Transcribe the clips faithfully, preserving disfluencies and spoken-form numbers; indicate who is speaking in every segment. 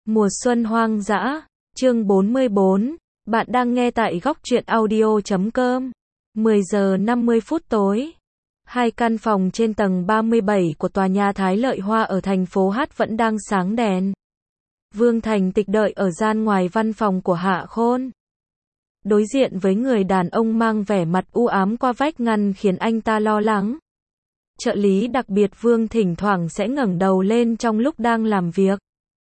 Speaker 1: Mùa xuân hoang dã, chương bốn mươi bốn, bạn đang nghe tại góc truyện audio chấm com. mười giờ năm mươi phút tối. Hai căn phòng trên tầng ba mươi bảy của tòa nhà Thái Lợi Hoa ở thành phố Hát vẫn đang sáng đèn. Vương Thành Tịch đợi ở gian ngoài văn phòng của Hạ Khôn. Đối diện với người đàn ông mang vẻ mặt u ám qua vách ngăn khiến anh ta lo lắng. Trợ lý đặc biệt Vương thỉnh thoảng sẽ ngẩng đầu lên trong lúc đang làm việc.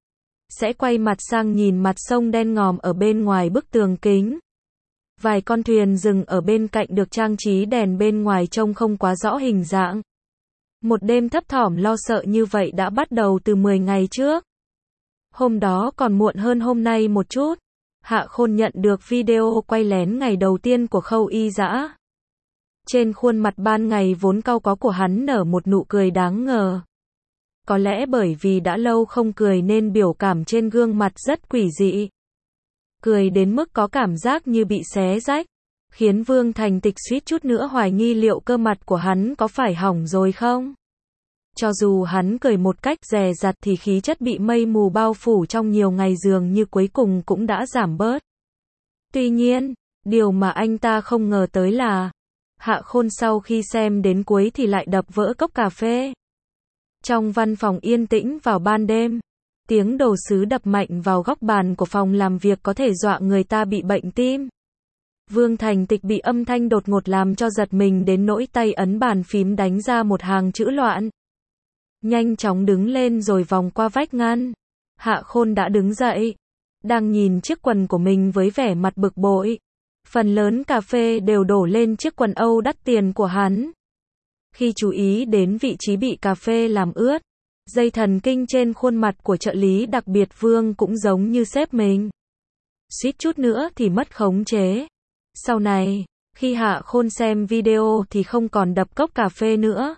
Speaker 1: Sẽ quay mặt sang nhìn mặt sông đen ngòm ở bên ngoài bức tường kính. Vài con thuyền dừng ở bên cạnh được trang trí đèn bên ngoài trông không quá rõ hình dạng. Một đêm thấp thỏm lo sợ như vậy đã bắt đầu từ mười ngày trước. Hôm đó còn muộn hơn hôm nay một chút. Hạ Khôn nhận được video quay lén ngày đầu tiên của Khâu Y Dã. Trên khuôn mặt ban ngày vốn cau có của hắn nở một nụ cười đáng ngờ. Có lẽ bởi vì đã lâu không cười nên biểu cảm trên gương mặt rất quỷ dị. Cười đến mức có cảm giác như bị xé rách, khiến Vương Thành Tịch suýt chút nữa hoài nghi liệu cơ mặt của hắn có phải hỏng rồi không. Cho dù hắn cười một cách dè dặt thì khí chất bị mây mù bao phủ trong nhiều ngày dường như cuối cùng cũng đã giảm bớt. Tuy nhiên, điều mà anh ta không ngờ tới là Hạ Khôn sau khi xem đến cuối thì lại đập vỡ cốc cà phê. Trong văn phòng yên tĩnh vào ban đêm, tiếng đồ sứ đập mạnh vào góc bàn của phòng làm việc có thể dọa người ta bị bệnh tim. Vương Thành Tịch bị âm thanh đột ngột làm cho giật mình đến nỗi tay ấn bàn phím đánh ra một hàng chữ loạn. Nhanh chóng đứng lên rồi vòng qua vách ngăn. Hạ Khôn đã đứng dậy, đang nhìn chiếc quần của mình với vẻ mặt bực bội. Phần lớn cà phê đều đổ lên chiếc quần Âu đắt tiền của hắn. Khi chú ý đến vị trí bị cà phê làm ướt, dây thần kinh trên khuôn mặt của trợ lý đặc biệt Vương cũng giống như sếp mình. Suýt chút nữa thì mất khống chế. Sau này, khi Hạ Khôn xem video thì không còn đập cốc cà phê nữa,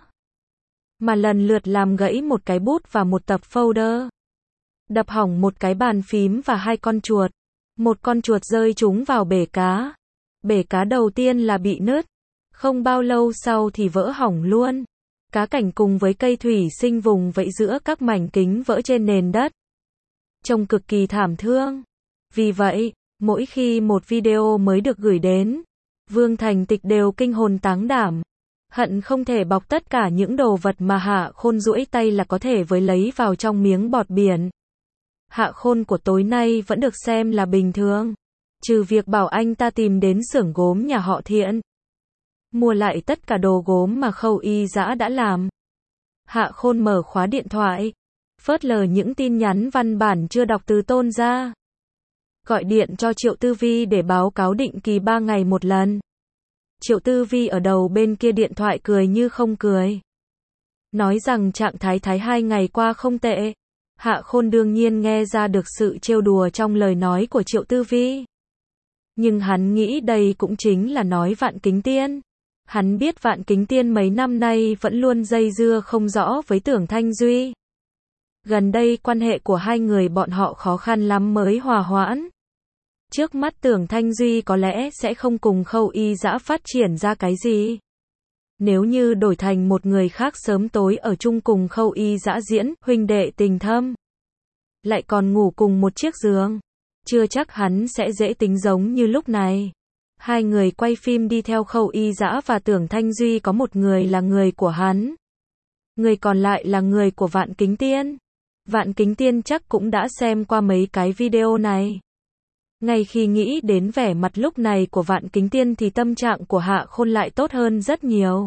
Speaker 1: mà lần lượt làm gãy một cái bút và một tập folder. Đập hỏng một cái bàn phím và hai con chuột. Một con chuột rơi trúng vào bể cá. Bể cá đầu tiên là bị nứt. Không bao lâu sau thì vỡ hỏng luôn. Cá cảnh cùng với cây thủy sinh vùng vẫy giữa các mảnh kính vỡ trên nền đất. Trông cực kỳ thảm thương. Vì vậy, mỗi khi một video mới được gửi đến, Vương Thành Tịch đều kinh hồn táng đảm. Hận không thể bọc tất cả những đồ vật mà Hạ Khôn duỗi tay là có thể với lấy vào trong miếng bọt biển. Hạ Khôn của tối nay vẫn được xem là bình thường, trừ việc bảo anh ta tìm đến xưởng gốm nhà họ Thiện, mua lại tất cả đồ gốm mà Khâu Y Dã đã làm. Hạ Khôn mở khóa điện thoại, phớt lờ những tin nhắn văn bản chưa đọc từ Tôn ra. Gọi điện cho Triệu Tư Vi để báo cáo định kỳ ba ngày một lần. Triệu Tư Vi ở đầu bên kia điện thoại cười như không cười. Nói rằng trạng thái thái hai ngày qua không tệ. Hạ Khôn đương nhiên nghe ra được sự trêu đùa trong lời nói của Triệu Tư Vi. Nhưng hắn nghĩ đây cũng chính là nói Vạn Kính Tiên. Hắn biết Vạn Kính Tiên mấy năm nay vẫn luôn dây dưa không rõ với Tưởng Thanh Duy. Gần đây quan hệ của hai người bọn họ khó khăn lắm mới hòa hoãn. Trước mắt Tưởng Thanh Duy có lẽ sẽ không cùng Khâu Y Dã phát triển ra cái gì. Nếu như đổi thành một người khác sớm tối ở chung cùng Khâu Y Dã diễn huynh đệ tình thâm, lại còn ngủ cùng một chiếc giường, chưa chắc hắn sẽ dễ tính giống như lúc này. Hai người quay phim đi theo Khâu Y Dã và Tưởng Thanh Duy có một người là người của hắn, người còn lại là người của Vạn Kính Tiên. Vạn Kính Tiên chắc cũng đã xem qua mấy cái video này. Ngay khi nghĩ đến vẻ mặt lúc này của Vạn Kính Tiên thì tâm trạng của Hạ Khôn lại tốt hơn rất nhiều.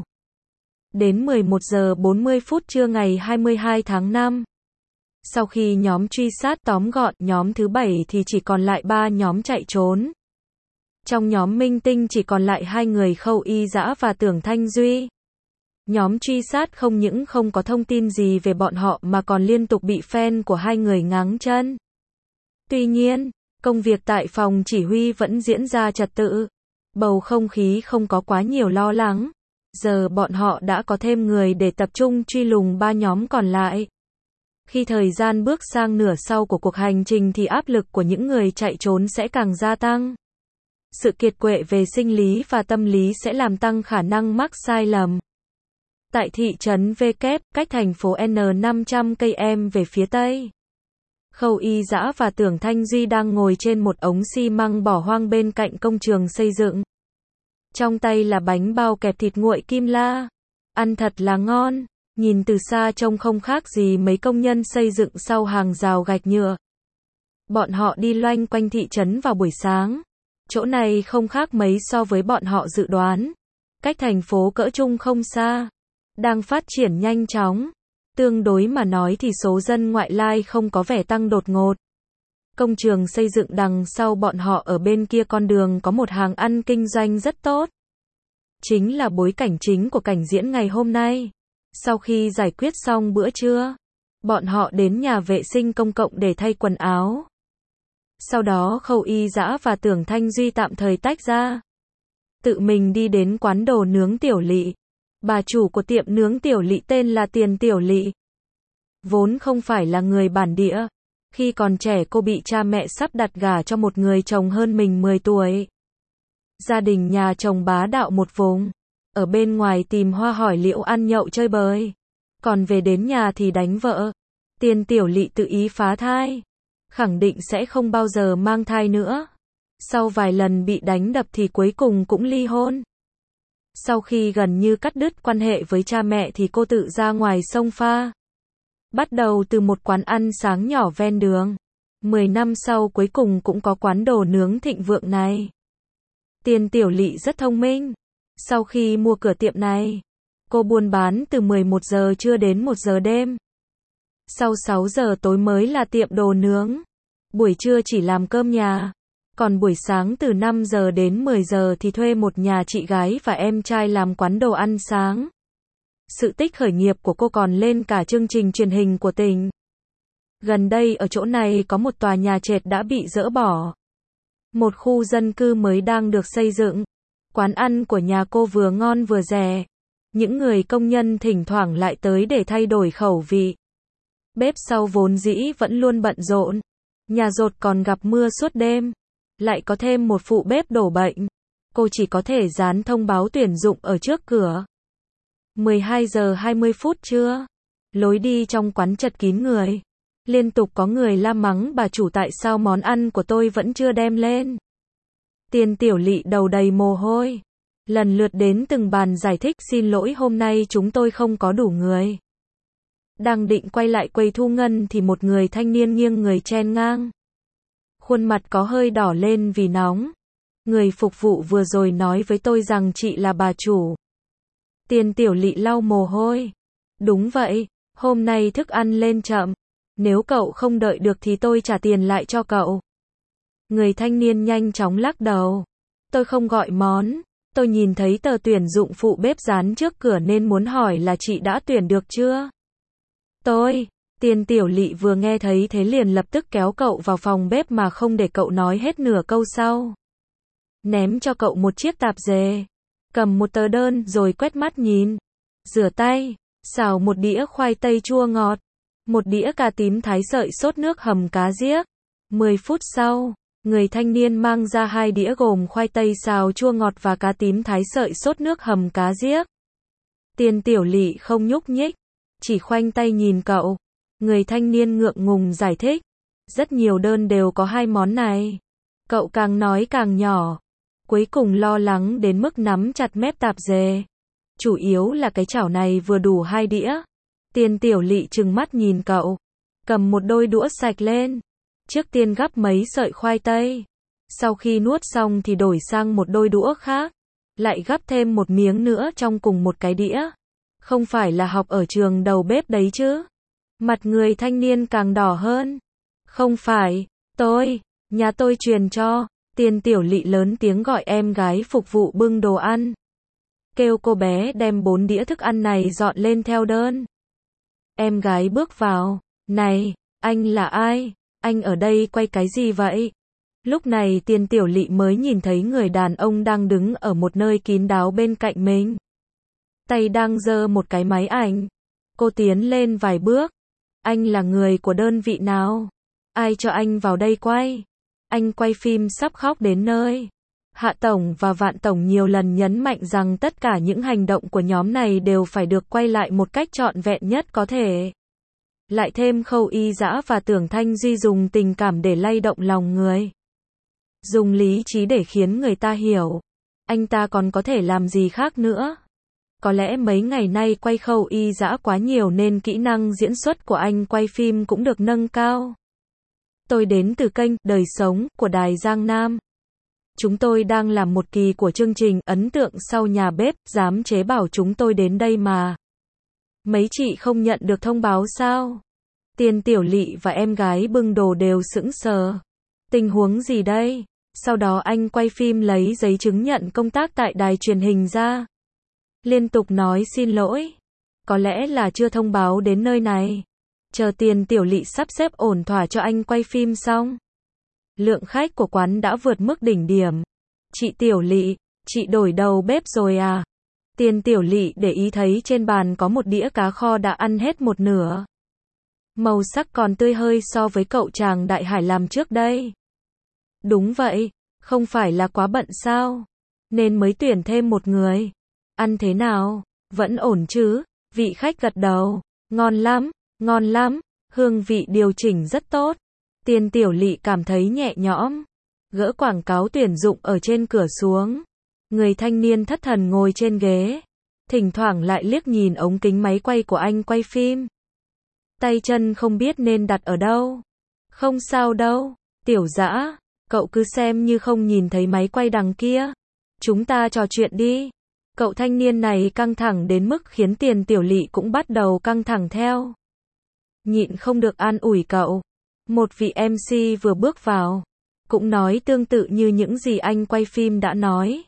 Speaker 1: Đến mười một giờ bốn mươi phút trưa ngày hai mươi hai tháng năm. Sau khi nhóm truy sát tóm gọn nhóm thứ bảy thì chỉ còn lại ba nhóm chạy trốn. Trong nhóm Minh Tinh chỉ còn lại hai người Khâu Y Dã và Tưởng Thanh Duy. Nhóm truy sát không những không có thông tin gì về bọn họ mà còn liên tục bị fan của hai người ngáng chân. Tuy nhiên, công việc tại phòng chỉ huy vẫn diễn ra trật tự. Bầu không khí không có quá nhiều lo lắng. Giờ bọn họ đã có thêm người để tập trung truy lùng ba nhóm còn lại. Khi thời gian bước sang nửa sau của cuộc hành trình thì áp lực của những người chạy trốn sẽ càng gia tăng. Sự kiệt quệ về sinh lý và tâm lý sẽ làm tăng khả năng mắc sai lầm. Tại thị trấn V, cách thành phố N năm trăm cây số về phía tây, Khâu Y Dã và Tưởng Thanh Duy đang ngồi trên một ống xi măng bỏ hoang bên cạnh công trường xây dựng. Trong tay là bánh bao kẹp thịt nguội kim la. Ăn thật là ngon, nhìn từ xa trông không khác gì mấy công nhân xây dựng sau hàng rào gạch nhựa. Bọn họ đi loanh quanh thị trấn vào buổi sáng. Chỗ này không khác mấy so với bọn họ dự đoán. Cách thành phố cỡ trung không xa. Đang phát triển nhanh chóng. Tương đối mà nói thì số dân ngoại lai không có vẻ tăng đột ngột. Công trường xây dựng đằng sau bọn họ ở bên kia con đường có một hàng ăn kinh doanh rất tốt. Chính là bối cảnh chính của cảnh diễn ngày hôm nay. Sau khi giải quyết xong bữa trưa, bọn họ đến nhà vệ sinh công cộng để thay quần áo. Sau đó Khâu Y Dã và Tưởng Thanh Duy tạm thời tách ra. Tự mình đi đến quán đồ nướng Tiểu Lị. Bà chủ của tiệm nướng Tiểu Lị tên là Tiền Tiểu Lị. Vốn không phải là người bản địa. Khi còn trẻ cô bị cha mẹ sắp đặt gả cho một người chồng hơn mình mười tuổi. Gia đình nhà chồng bá đạo một vùng. Ở bên ngoài tìm hoa hỏi liễu ăn nhậu chơi bời. Còn về đến nhà thì đánh vợ. Tiền Tiểu Lị tự ý phá thai. Khẳng định sẽ không bao giờ mang thai nữa. Sau vài lần bị đánh đập thì cuối cùng cũng ly hôn. Sau khi gần như cắt đứt quan hệ với cha mẹ thì cô tự ra ngoài sông pha. Bắt đầu từ một quán ăn sáng nhỏ ven đường. Mười năm sau cuối cùng cũng có quán đồ nướng thịnh vượng này. Tiền Tiểu Lị rất thông minh. Sau khi mua cửa tiệm này, cô buôn bán từ mười một giờ trưa đến một giờ đêm. Sau sáu giờ tối mới là tiệm đồ nướng. Buổi trưa chỉ làm cơm nhà. Còn buổi sáng từ năm giờ đến mười giờ thì thuê một nhà chị gái và em trai làm quán đồ ăn sáng. Sự tích khởi nghiệp của cô còn lên cả chương trình truyền hình của tỉnh. Gần đây ở chỗ này có một tòa nhà trệt đã bị dỡ bỏ. Một khu dân cư mới đang được xây dựng. Quán ăn của nhà cô vừa ngon vừa rẻ. Những người công nhân thỉnh thoảng lại tới để thay đổi khẩu vị. Bếp sau vốn dĩ vẫn luôn bận rộn. Nhà dột còn gặp mưa suốt đêm. Lại có thêm một phụ bếp đổ bệnh. Cô chỉ có thể dán thông báo tuyển dụng ở trước cửa. mười hai giờ hai mươi phút trưa. Lối đi trong quán chật kín người. Liên tục có người la mắng bà chủ tại sao món ăn của tôi vẫn chưa đem lên. Tiền Tiểu Lị đầu đầy mồ hôi. Lần lượt đến từng bàn giải thích xin lỗi hôm nay chúng tôi không có đủ người. Đang định quay lại quầy thu ngân thì một người thanh niên nghiêng người chen ngang. Khuôn mặt có hơi đỏ lên vì nóng. Người phục vụ vừa rồi nói với tôi rằng chị là bà chủ. Tiền Tiểu Lị lau mồ hôi. Đúng vậy, hôm nay thức ăn lên chậm. Nếu cậu không đợi được thì tôi trả tiền lại cho cậu. Người thanh niên nhanh chóng lắc đầu. Tôi không gọi món. Tôi nhìn thấy tờ tuyển dụng phụ bếp dán trước cửa nên muốn hỏi là chị đã tuyển được chưa? Tôi, Tiền Tiểu Lị vừa nghe thấy thế liền lập tức kéo cậu vào phòng bếp mà không để cậu nói hết nửa câu sau. Ném cho cậu một chiếc tạp dề. Cầm một tờ đơn rồi quét mắt nhìn. Rửa tay, xào một đĩa khoai tây chua ngọt. Một đĩa cà tím thái sợi sốt nước hầm cá giếc. mười phút sau, người thanh niên mang ra hai đĩa gồm khoai tây xào chua ngọt và cá tím thái sợi sốt nước hầm cá giếc. Tiền Tiểu Lị không nhúc nhích, chỉ khoanh tay nhìn cậu. Người thanh niên ngượng ngùng giải thích. Rất nhiều đơn đều có hai món này. Cậu càng nói càng nhỏ. Cuối cùng lo lắng đến mức nắm chặt mép tạp dề. Chủ yếu là cái chảo này vừa đủ hai đĩa. Tiền Tiểu Lị trừng mắt nhìn cậu. Cầm một đôi đũa sạch lên. Trước tiên gắp mấy sợi khoai tây. Sau khi nuốt xong thì đổi sang một đôi đũa khác. Lại gắp thêm một miếng nữa trong cùng một cái đĩa. Không phải là học ở trường đầu bếp đấy chứ. Mặt người thanh niên càng đỏ hơn. Không phải, tôi, nhà tôi truyền cho. Tiền Tiểu Lị lớn tiếng gọi em gái phục vụ bưng đồ ăn. Kêu cô bé đem bốn đĩa thức ăn này dọn lên theo đơn. Em gái bước vào. Này, anh là ai? Anh ở đây quay cái gì vậy? Lúc này Tiền Tiểu Lị mới nhìn thấy người đàn ông đang đứng ở một nơi kín đáo bên cạnh mình. Tay đang giơ một cái máy ảnh. Cô tiến lên vài bước. Anh là người của đơn vị nào? Ai cho anh vào đây quay? Anh quay phim sắp khóc đến nơi. Hạ Tổng và Vạn Tổng nhiều lần nhấn mạnh rằng tất cả những hành động của nhóm này đều phải được quay lại một cách trọn vẹn nhất có thể. Lại thêm Khâu Y Dã và Tưởng Thanh Duy dùng tình cảm để lay động lòng người. Dùng lý trí để khiến người ta hiểu. Anh ta còn có thể làm gì khác nữa. Có lẽ mấy ngày nay quay Khâu Y Dã quá nhiều nên kỹ năng diễn xuất của anh quay phim cũng được nâng cao. Tôi đến từ kênh Đời Sống của Đài Giang Nam. Chúng tôi đang làm một kỳ của chương trình ấn tượng sau nhà bếp, giám chế bảo chúng tôi đến đây mà. Mấy chị không nhận được thông báo sao? Tiền Tiểu Lỵ và em gái bưng đồ đều sững sờ. Tình huống gì đây? Sau đó anh quay phim lấy giấy chứng nhận công tác tại đài truyền hình ra. Liên tục nói xin lỗi. Có lẽ là chưa thông báo đến nơi này. Chờ Tiền Tiểu Lỵ sắp xếp ổn thỏa cho anh quay phim xong. Lượng khách của quán đã vượt mức đỉnh điểm. Chị Tiểu Lỵ, chị đổi đầu bếp rồi à? Tiền Tiểu Lỵ để ý thấy trên bàn có một đĩa cá kho đã ăn hết một nửa. Màu sắc còn tươi hơi so với cậu chàng Đại Hải làm trước đây. Đúng vậy, không phải là quá bận sao? Nên mới tuyển thêm một người. Ăn thế nào? Vẫn ổn chứ? Vị khách gật đầu. Ngon lắm, ngon lắm, hương vị điều chỉnh rất tốt. Tiền Tiểu Lỵ cảm thấy nhẹ nhõm. Gỡ quảng cáo tuyển dụng ở trên cửa xuống. Người thanh niên thất thần ngồi trên ghế. Thỉnh thoảng lại liếc nhìn ống kính máy quay của anh quay phim. Tay chân không biết nên đặt ở đâu. Không sao đâu, Tiểu Dã, cậu cứ xem như không nhìn thấy máy quay đằng kia. Chúng ta trò chuyện đi. Cậu thanh niên này căng thẳng đến mức khiến Tiền Tiểu Lỵ cũng bắt đầu căng thẳng theo. Nhịn không được an ủi cậu. Một vị em xê vừa bước vào, cũng nói tương tự như những gì anh quay phim đã nói.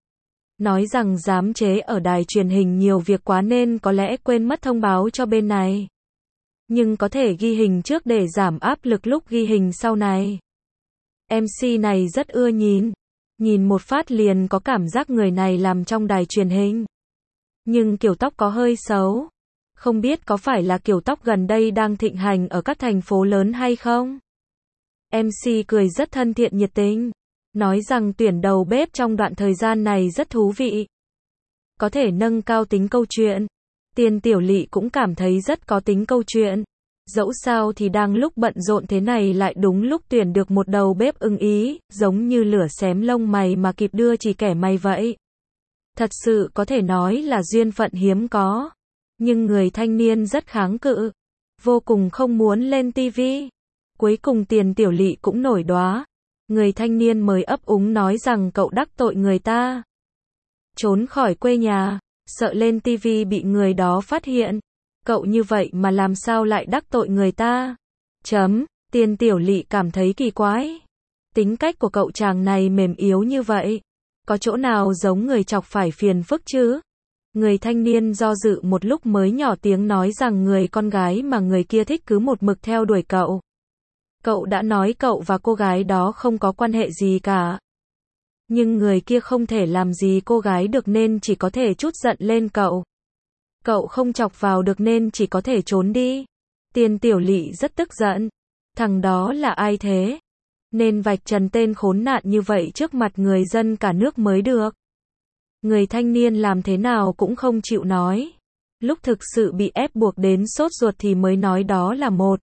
Speaker 1: Nói rằng giám chế ở đài truyền hình nhiều việc quá nên có lẽ quên mất thông báo cho bên này. Nhưng có thể ghi hình trước để giảm áp lực lúc ghi hình sau này. em xê này rất ưa nhìn. Nhìn một phát liền có cảm giác người này làm trong đài truyền hình. Nhưng kiểu tóc có hơi xấu. Không biết có phải là kiểu tóc gần đây đang thịnh hành ở các thành phố lớn hay không? em xê cười rất thân thiện nhiệt tình. Nói rằng tuyển đầu bếp trong đoạn thời gian này rất thú vị. Có thể nâng cao tính câu chuyện. Tiền Tiểu Lỵ cũng cảm thấy rất có tính câu chuyện. Dẫu sao thì đang lúc bận rộn thế này lại đúng lúc tuyển được một đầu bếp ưng ý, giống như lửa xém lông mày mà kịp đưa chỉ kẻ mày vậy. Thật sự có thể nói là duyên phận hiếm có. Nhưng người thanh niên rất kháng cự. Vô cùng không muốn lên tivi. Cuối cùng Tiền Tiểu Lỵ cũng nổi đoá. Người thanh niên mới ấp úng nói rằng cậu đắc tội người ta. Trốn khỏi quê nhà, sợ lên tivi bị người đó phát hiện. Cậu như vậy mà làm sao lại đắc tội người ta? Chấm, Tiền Tiểu Lỵ cảm thấy kỳ quái. Tính cách của cậu chàng này mềm yếu như vậy. Có chỗ nào giống người chọc phải phiền phức chứ? Người thanh niên do dự một lúc mới nhỏ tiếng nói rằng người con gái mà người kia thích cứ một mực theo đuổi cậu. Cậu đã nói cậu và cô gái đó không có quan hệ gì cả. Nhưng người kia không thể làm gì cô gái được nên chỉ có thể trút giận lên cậu. Cậu không chọc vào được nên chỉ có thể trốn đi. Tiền Tiểu Lỵ rất tức giận. Thằng đó là ai thế? Nên vạch trần tên khốn nạn như vậy trước mặt người dân cả nước mới được. Người thanh niên làm thế nào cũng không chịu nói. Lúc thực sự bị ép buộc đến sốt ruột thì mới nói đó là một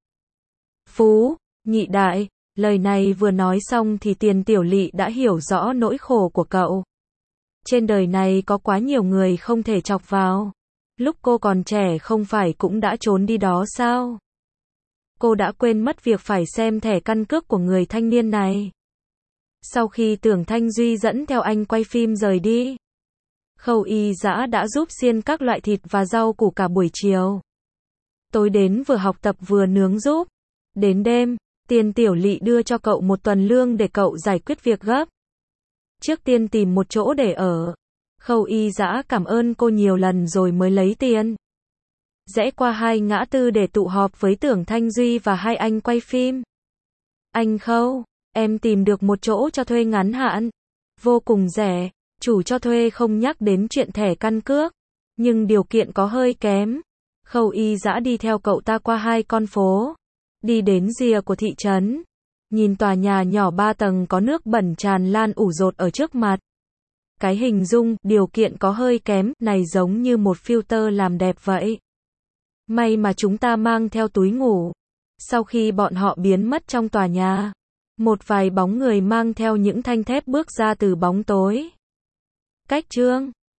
Speaker 1: Phú, nhị đại. Lời này vừa nói xong thì Tiền Tiểu Lỵ đã hiểu rõ nỗi khổ của cậu. Trên đời này có quá nhiều người không thể chọc vào. Lúc cô còn trẻ không phải cũng đã trốn đi đó sao? Cô đã quên mất việc phải xem thẻ căn cước của người thanh niên này. Sau khi Tưởng Thanh Duy dẫn theo anh quay phim rời đi, Khâu Y Dã đã giúp xiên các loại thịt và rau củ cả buổi chiều. Tối đến vừa học tập vừa nướng giúp. Đến đêm, Tiền Tiểu Lỵ đưa cho cậu một tuần lương để cậu giải quyết việc gấp. Trước tiên tìm một chỗ để ở. Khâu Y Dã cảm ơn cô nhiều lần rồi mới lấy tiền. Rẽ qua hai ngã tư để tụ họp với Tưởng Thanh Duy và hai anh quay phim. Anh Khâu, em tìm được một chỗ cho thuê ngắn hạn. Vô cùng rẻ, chủ cho thuê không nhắc đến chuyện thẻ căn cước. Nhưng điều kiện có hơi kém. Khâu Y Dã đi theo cậu ta qua hai con phố. Đi đến rìa của thị trấn. Nhìn tòa nhà nhỏ ba tầng có nước bẩn tràn lan ủ rột ở trước mặt. Cái hình dung, điều kiện có hơi kém, này giống như một filter làm đẹp vậy. May mà chúng ta mang theo túi ngủ. Sau khi bọn họ biến mất trong tòa nhà, một vài bóng người mang theo những thanh thép bước ra từ bóng tối. Cách chương